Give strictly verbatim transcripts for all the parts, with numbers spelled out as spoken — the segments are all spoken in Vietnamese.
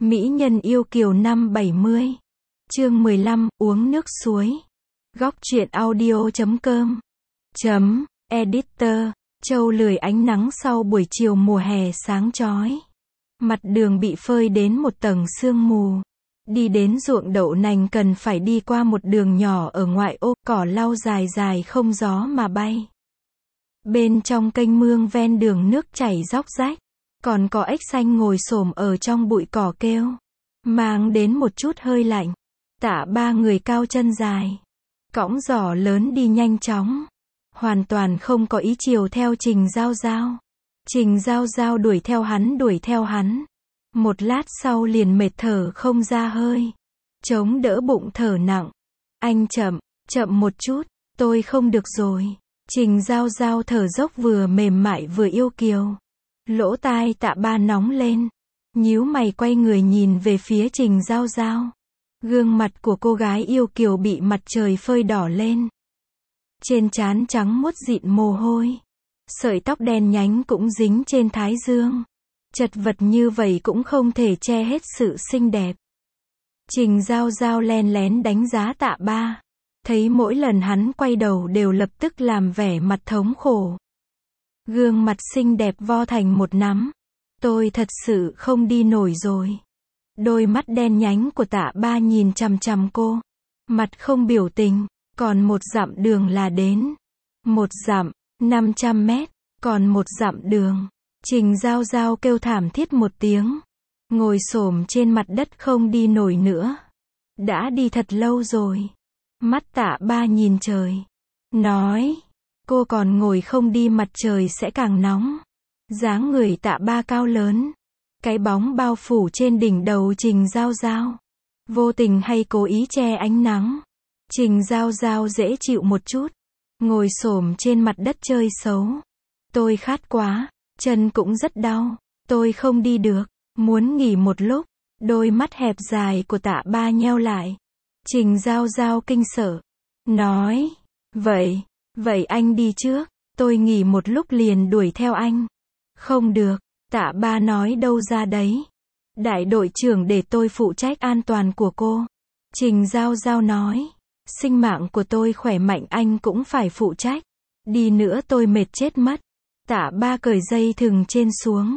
Mỹ nhân yêu kiều năm bảy mươi. Chương mười lăm, uống nước suối. Góc truyện audio chấm com. Chấm, editor. Châu lười ánh nắng sau buổi chiều mùa hè sáng chói. Mặt đường bị phơi đến một tầng sương mù. Đi đến ruộng đậu nành cần phải đi qua một đường nhỏ ở ngoại ô, cỏ lau dài dài không gió mà bay. Bên trong kênh mương ven đường nước chảy róc rách. Còn có ếch xanh ngồi xổm ở trong bụi cỏ kêu. Mang đến một chút hơi lạnh. Tạ ba người cao chân dài. Cõng giỏ lớn đi nhanh chóng. Hoàn toàn không có ý chiều theo Trình Giao Giao. Trình Giao Giao đuổi theo hắn đuổi theo hắn. Một lát sau liền mệt thở không ra hơi. Chống đỡ bụng thở nặng. Anh chậm, chậm một chút, tôi không được rồi. Trình Giao Giao thở dốc vừa mềm mại vừa yêu kiều. Lỗ tai Tạ ba nóng lên. Nhíu mày quay người nhìn về phía Trình Giao Giao. Gương mặt của cô gái yêu kiều bị mặt trời phơi đỏ lên. Trên trán trắng muốt dịn mồ hôi. Sợi tóc đen nhánh cũng dính trên thái dương. Chật vật như vậy cũng không thể che hết sự xinh đẹp. Trình Giao Giao len lén đánh giá Tạ ba. Thấy mỗi lần hắn quay đầu đều lập tức làm vẻ mặt thống khổ. Gương mặt xinh đẹp vo thành một nắm. Tôi thật sự không đi nổi rồi. Đôi mắt đen nhánh của Tạ ba nhìn chằm chằm cô. Mặt không biểu tình. Còn một dặm đường là đến. Một dặm, năm trăm mét. Còn một dặm đường. Trình Giao Giao kêu thảm thiết một tiếng. Ngồi xổm trên mặt đất không đi nổi nữa. Đã đi thật lâu rồi. Mắt Tạ ba nhìn trời. Nói. Cô còn ngồi không đi mặt trời sẽ càng nóng. Dáng người Tạ ba cao lớn. Cái bóng bao phủ trên đỉnh đầu Trình Giao Giao. Vô tình hay cố ý che ánh nắng. Trình Giao Giao dễ chịu một chút. Ngồi xổm trên mặt đất chơi xấu. Tôi khát quá. Chân cũng rất đau. Tôi không đi được. Muốn nghỉ một lúc. Đôi mắt hẹp dài của Tạ ba nheo lại. Trình Giao Giao kinh sợ. Nói. Vậy. Vậy anh đi trước. Tôi nghỉ một lúc liền đuổi theo anh. Không được. Tạ ba nói đâu ra đấy. Đại đội trưởng để tôi phụ trách an toàn của cô. Trình Giao Giao nói. Sinh mạng của tôi khỏe mạnh anh cũng phải phụ trách. Đi nữa tôi mệt chết mất. Tạ ba cởi dây thừng trên xuống.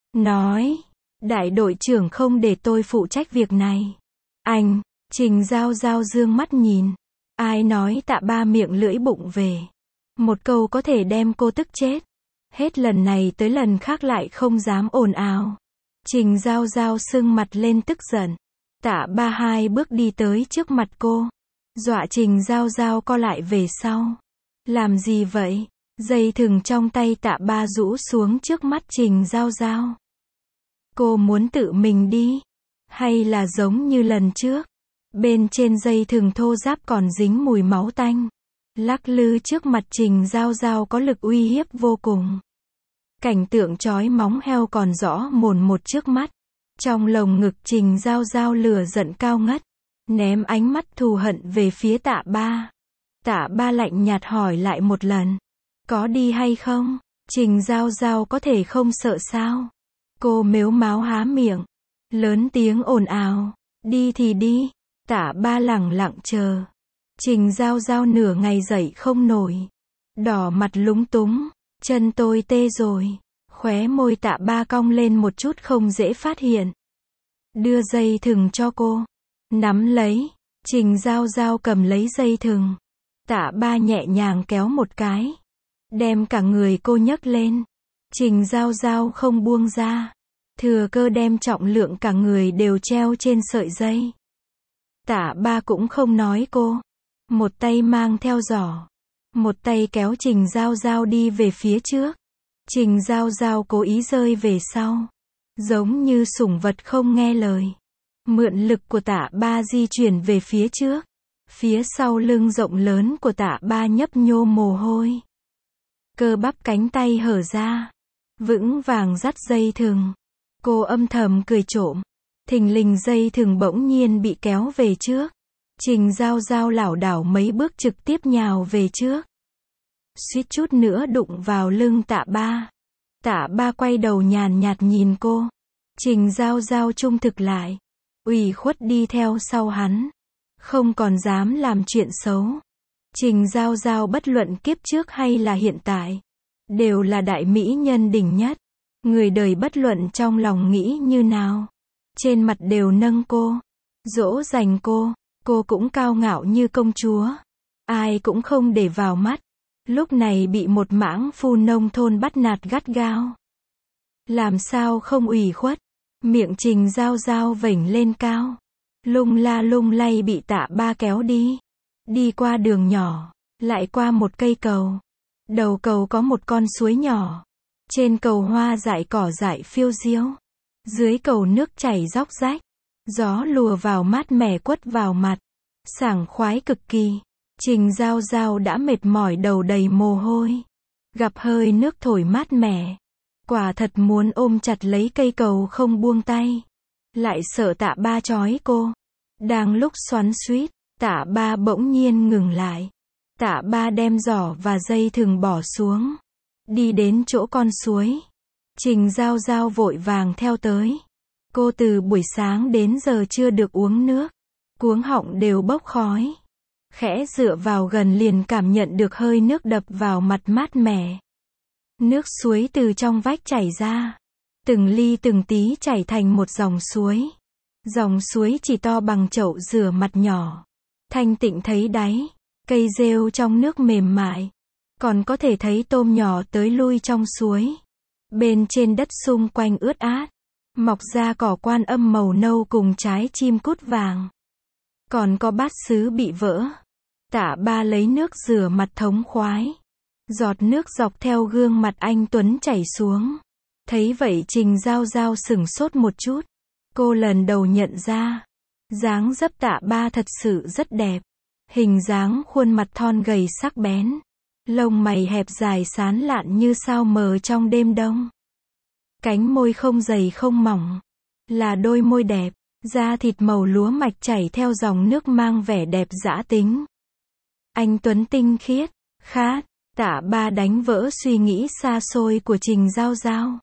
Nói. Đại đội trưởng không để tôi phụ trách việc này. Anh. Trình Giao Giao dương mắt nhìn. Ai nói Tạ ba miệng lưỡi bụng về. Một câu có thể đem cô tức chết. Hết lần này tới lần khác lại không dám ồn ào. Trình Giao Giao sưng mặt lên tức giận. Tạ ba hai bước đi tới trước mặt cô. Dọa Trình Giao Giao co lại về sau. Làm gì vậy? Dây thừng trong tay Tạ ba rũ xuống trước mắt Trình Giao Giao. Cô muốn tự mình đi? Hay là giống như lần trước? Bên trên dây thừng thô ráp còn dính mùi máu tanh. Lắc lư trước mặt Trình Giao Giao có lực uy hiếp vô cùng. Cảnh tượng chói móng heo còn rõ mồn một trước mắt. Trong lồng ngực Trình Giao Giao lửa giận cao ngất. Ném ánh mắt thù hận về phía Tạ ba. Tạ ba lạnh nhạt hỏi lại một lần. Có đi hay không? Trình Giao Giao có thể không sợ sao? Cô mếu máo há miệng. Lớn tiếng ồn ào. Đi thì đi. Tạ ba lẳng lặng chờ. Trình Giao Giao nửa ngày dậy không nổi. Đỏ mặt lúng túng. Chân tôi tê rồi. Khóe môi Tạ ba cong lên một chút không dễ phát hiện. Đưa dây thừng cho cô. Nắm lấy. Trình Giao Giao cầm lấy dây thừng. Tạ ba nhẹ nhàng kéo một cái. Đem cả người cô nhấc lên. Trình Giao Giao không buông ra. Thừa cơ đem trọng lượng cả người đều treo trên sợi dây. Tạ ba cũng không nói cô. Một tay mang theo giỏ. Một tay kéo Trình Giao Giao đi về phía trước. Trình Giao Giao cố ý rơi về sau. Giống như sủng vật không nghe lời. Mượn lực của Tạ ba di chuyển về phía trước. Phía sau lưng rộng lớn của Tạ ba nhấp nhô mồ hôi. Cơ bắp cánh tay hở ra. Vững vàng dắt dây thừng. Cô âm thầm cười trộm. Thình lình dây thừng bỗng nhiên bị kéo về trước. Trình Giao Giao lảo đảo mấy bước trực tiếp nhào về trước. Suýt chút nữa đụng vào lưng Tạ ba. Tạ ba quay đầu nhàn nhạt nhìn cô. Trình Giao Giao trung thực lại. Ủy khuất đi theo sau hắn. Không còn dám làm chuyện xấu. Trình Giao Giao bất luận kiếp trước hay là hiện tại. Đều là đại mỹ nhân đỉnh nhất. Người đời bất luận trong lòng nghĩ như nào. Trên mặt đều nâng cô. Dỗ dành cô. Cô cũng cao ngạo như công chúa. Ai cũng không để vào mắt. Lúc này bị một mãng phu nông thôn bắt nạt gắt gao. Làm sao không ủy khuất. Miệng Trình Giao Giao vểnh lên cao. Lung la lung lay bị Tạ Ba kéo đi. Đi qua đường nhỏ. Lại qua một cây cầu. Đầu cầu có một con suối nhỏ. Trên cầu hoa dại cỏ dại phiêu diêu. Dưới cầu nước chảy róc rách. Gió lùa vào mát mẻ quất vào mặt. Sảng khoái cực kỳ. Trình Giao Giao đã mệt mỏi đầu đầy mồ hôi. Gặp hơi nước thổi mát mẻ. Quả thật muốn ôm chặt lấy cây cầu không buông tay. Lại sợ Tạ Ba trói cô. Đang lúc xoắn xuýt, Tạ Ba bỗng nhiên ngừng lại. Tạ Ba đem giỏ và dây thừng bỏ xuống. Đi đến chỗ con suối. Trình Giao Giao vội vàng theo tới. Cô từ buổi sáng đến giờ chưa được uống nước. Cuống họng đều bốc khói. Khẽ dựa vào gần liền cảm nhận được hơi nước đập vào mặt mát mẻ. Nước suối từ trong vách chảy ra. Từng ly từng tí chảy thành một dòng suối. Dòng suối chỉ to bằng chậu rửa mặt nhỏ. Thanh tịnh thấy đáy. Cây rêu trong nước mềm mại. Còn có thể thấy tôm nhỏ tới lui trong suối. Bên trên đất xung quanh ướt át. Mọc ra cỏ quan âm màu nâu cùng trái chim cút vàng. Còn có bát sứ bị vỡ. Tạ Ba lấy nước rửa mặt thống khoái. Giọt nước dọc theo gương mặt anh Tuấn chảy xuống. Thấy vậy Trình Giao Giao sửng sốt một chút. Cô lần đầu nhận ra. Dáng dấp Tạ Ba thật sự rất đẹp. Hình dáng khuôn mặt thon gầy sắc bén. Lông mày hẹp dài sán lạn như sao mờ trong đêm đông. Cánh môi không dày không mỏng. Là đôi môi đẹp. Da thịt màu lúa mạch chảy theo dòng nước mang vẻ đẹp dã tính. Anh Tuấn tinh khiết, khát. Tạ Ba đánh vỡ suy nghĩ xa xôi của Trình Giao Giao.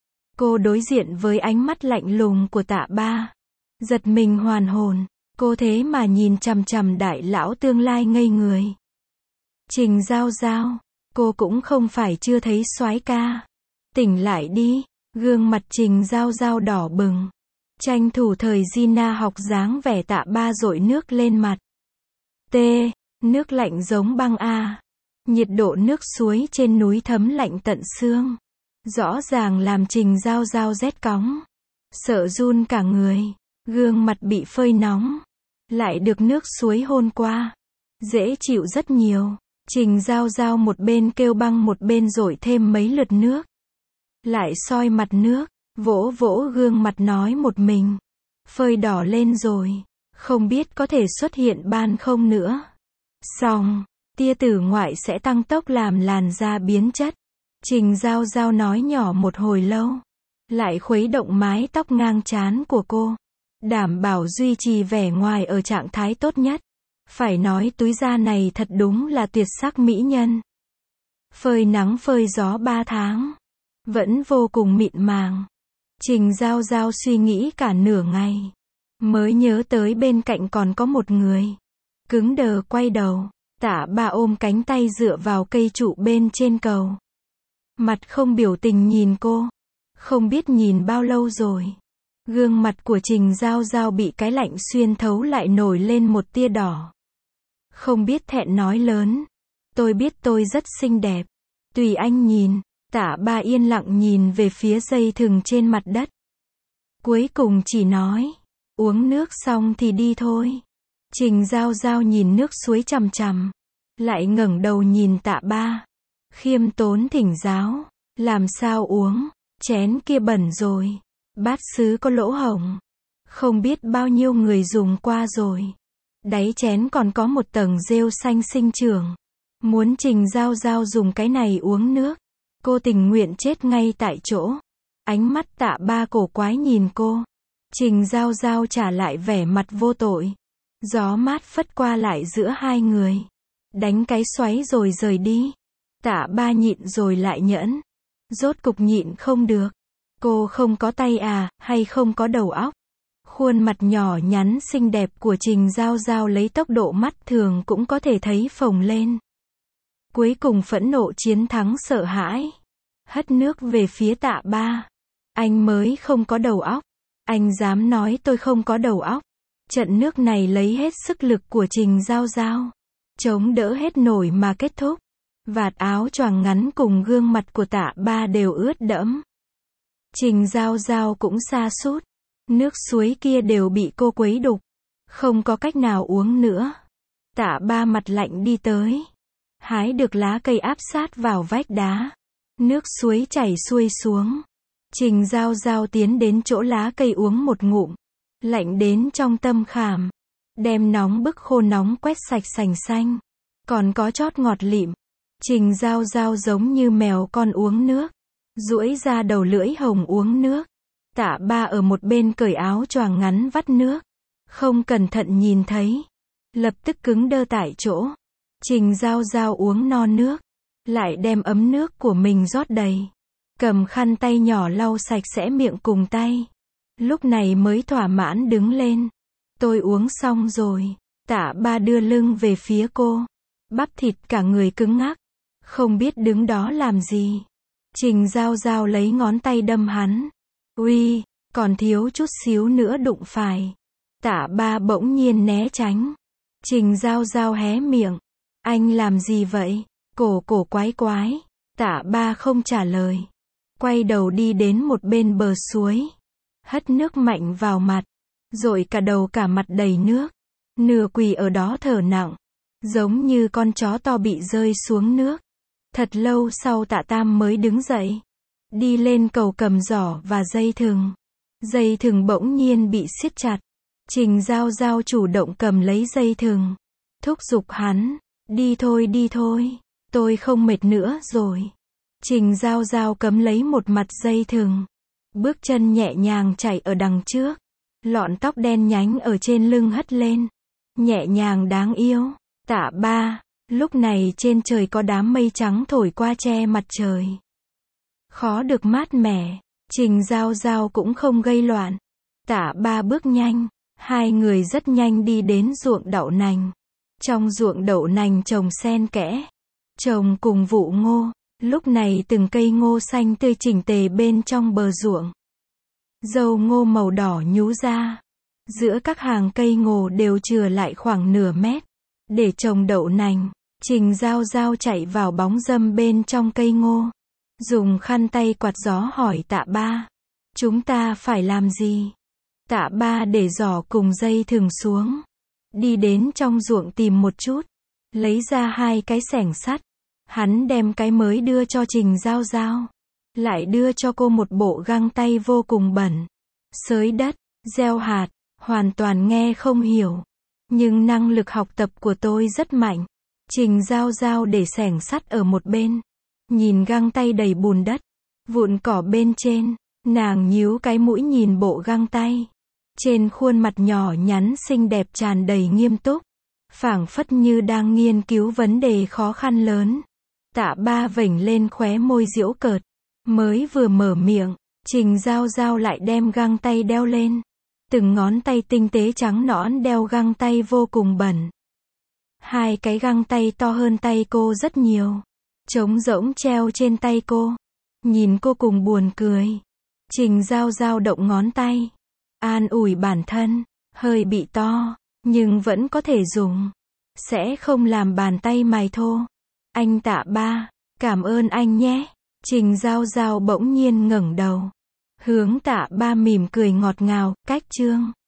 Cô đối diện với ánh mắt lạnh lùng của Tạ Ba. Giật mình hoàn hồn. Cô thế mà nhìn chằm chằm đại lão tương lai ngây người. Trình Giao Giao, cô cũng không phải chưa thấy soái ca. Tỉnh lại đi. Gương mặt Trình Giao Giao đỏ bừng. Tranh thủ thời Gina học dáng vẻ Tạ Ba dội nước lên mặt. T. Nước lạnh giống băng a. Nhiệt độ nước suối trên núi thấm lạnh tận xương. Rõ ràng làm Trình Giao Giao rét cóng. Sợ run cả người. Gương mặt bị phơi nóng. Lại được nước suối hôn qua. Dễ chịu rất nhiều. Trình Giao Giao một bên kêu băng một bên dội thêm mấy lượt nước. Lại soi mặt nước. Vỗ vỗ gương mặt nói một mình. Phơi đỏ lên rồi. Không biết có thể xuất hiện ban không nữa. Xong. Tia tử ngoại sẽ tăng tốc làm làn da biến chất. Trình Giao Giao nói nhỏ một hồi lâu. Lại khuấy động mái tóc ngang trán của cô. Đảm bảo duy trì vẻ ngoài ở trạng thái tốt nhất. Phải nói túi da này thật đúng là tuyệt sắc mỹ nhân. Phơi nắng phơi gió ba tháng. Vẫn vô cùng mịn màng. Trình Giao Giao suy nghĩ cả nửa ngày. Mới nhớ tới bên cạnh còn có một người. Cứng đờ quay đầu. Tạ Ba ôm cánh tay dựa vào cây trụ bên trên cầu. Mặt không biểu tình nhìn cô. Không biết nhìn bao lâu rồi. Gương mặt của Trình Giao Giao bị cái lạnh xuyên thấu lại nổi lên một tia đỏ. Không biết thẹn nói lớn. Tôi biết tôi rất xinh đẹp. Tùy anh nhìn. Tạ Ba yên lặng nhìn về phía dây thừng trên mặt đất. Cuối cùng chỉ nói. Uống nước xong thì đi thôi. Trình Giao Giao nhìn nước suối chằm chằm. Lại ngẩng đầu nhìn Tạ Ba. Khiêm tốn thỉnh giáo. Làm sao uống. Chén kia bẩn rồi. Bát sứ có lỗ hổng. Không biết bao nhiêu người dùng qua rồi. Đáy chén còn có một tầng rêu xanh sinh trưởng. Muốn Trình Giao Giao dùng cái này uống nước. Cô tình nguyện chết ngay tại chỗ. Ánh mắt Tạ Ba cổ quái nhìn cô. Trình Giao Giao trả lại vẻ mặt vô tội. Gió mát phất qua lại giữa hai người. Đánh cái xoáy rồi rời đi. Tạ Ba nhịn rồi lại nhẫn. Rốt cục nhịn không được. Cô không có tay à, hay không có đầu óc? Khuôn mặt nhỏ nhắn xinh đẹp của Trình Giao Giao lấy tốc độ mắt thường cũng có thể thấy phồng lên. Cuối cùng phẫn nộ chiến thắng sợ hãi. Hất nước về phía Tạ Ba. Anh mới không có đầu óc. Anh dám nói tôi không có đầu óc. Trận nước này lấy hết sức lực của Trình Giao Giao. Chống đỡ hết nổi mà kết thúc. Vạt áo choàng ngắn cùng gương mặt của Tạ Ba đều ướt đẫm. Trình Giao Giao cũng sa sút. Nước suối kia đều bị cô quấy đục. Không có cách nào uống nữa. Tạ Ba mặt lạnh đi tới. Hái được lá cây áp sát vào vách đá. Nước suối chảy xuôi xuống. Trình Giao Giao tiến đến chỗ lá cây uống một ngụm. Lạnh đến trong tâm khảm. Đem nóng bức khô nóng quét sạch sành xanh. Còn có chót ngọt lịm. Trình Giao Giao giống như mèo con uống nước. Duỗi ra đầu lưỡi hồng uống nước. Tạ Ba ở một bên cởi áo choàng ngắn vắt nước. Không cẩn thận nhìn thấy. Lập tức cứng đơ tại chỗ. Trình Giao Giao uống no nước. Lại đem ấm nước của mình rót đầy. Cầm khăn tay nhỏ lau sạch sẽ miệng cùng tay. Lúc này mới thỏa mãn đứng lên. Tôi uống xong rồi. Tạ Ba đưa lưng về phía cô. Bắp thịt cả người cứng ngắc. Không biết đứng đó làm gì. Trình Giao Giao lấy ngón tay đâm hắn. Uy, còn thiếu chút xíu nữa đụng phải. Tạ Ba bỗng nhiên né tránh. Trình Giao Giao hé miệng. Anh làm gì vậy? Cổ cổ quái quái. Tạ Ba không trả lời. Quay đầu đi đến một bên bờ suối. Hất nước mạnh vào mặt. Rồi cả đầu cả mặt đầy nước. Nửa quỳ ở đó thở nặng. Giống như con chó to bị rơi xuống nước. Thật lâu sau Tạ Tam mới đứng dậy. Đi lên cầu cầm giỏ và dây thừng. Dây thừng bỗng nhiên bị siết chặt. Trình Giao Giao chủ động cầm lấy dây thừng. Thúc giục hắn. Đi thôi đi thôi. Tôi không mệt nữa rồi. Trình Giao Giao cấm lấy một mặt dây thừng. Bước chân nhẹ nhàng chạy ở đằng trước. Lọn tóc đen nhánh ở trên lưng hất lên. Nhẹ nhàng đáng yêu. Tạ Ba. Lúc này trên trời có đám mây trắng thổi qua che mặt trời. Khó được mát mẻ. Trình Giao Giao cũng không gây loạn. Tạ Ba bước nhanh. Hai người rất nhanh đi đến ruộng đậu nành. Trong ruộng đậu nành trồng xen kẽ. Trồng cùng vụ ngô. Lúc này từng cây ngô xanh tươi chỉnh tề bên trong bờ ruộng. Dâu ngô màu đỏ nhú ra. Giữa các hàng cây ngô đều chừa lại khoảng nửa mét. Để trồng đậu nành. Trình Giao Giao chạy vào bóng râm bên trong cây ngô. Dùng khăn tay quạt gió hỏi Tạ Ba. Chúng ta phải làm gì? Tạ Ba để giỏ cùng dây thừng xuống. Đi đến trong ruộng tìm một chút. Lấy ra hai cái xẻng sắt. Hắn đem cái mới đưa cho Trình Giao Giao. Lại đưa cho cô một bộ găng tay vô cùng bẩn. Xới đất, gieo hạt, hoàn toàn nghe không hiểu. Nhưng năng lực học tập của tôi rất mạnh. Trình Giao Giao để xẻng sắt ở một bên. Nhìn găng tay đầy bùn đất. Vụn cỏ bên trên. Nàng nhíu cái mũi nhìn bộ găng tay. Trên khuôn mặt nhỏ nhắn xinh đẹp tràn đầy nghiêm túc. Phảng phất như đang nghiên cứu vấn đề khó khăn lớn. Tạ Ba vểnh lên khóe môi giễu cợt. Mới vừa mở miệng. Trình Giao Giao lại đem găng tay đeo lên. Từng ngón tay tinh tế trắng nõn đeo găng tay vô cùng bẩn. Hai cái găng tay to hơn tay cô rất nhiều. Trống rỗng treo trên tay cô. Nhìn cô cùng buồn cười. Trình Giao Giao động ngón tay. An ủi bản thân. Hơi bị to. Nhưng vẫn có thể dùng. Sẽ không làm bàn tay mài thô. Anh Tạ Ba. Cảm ơn anh nhé. Trình Giao Giao bỗng nhiên ngẩng đầu. Hướng Tạ Ba mỉm cười ngọt ngào. Cách chương.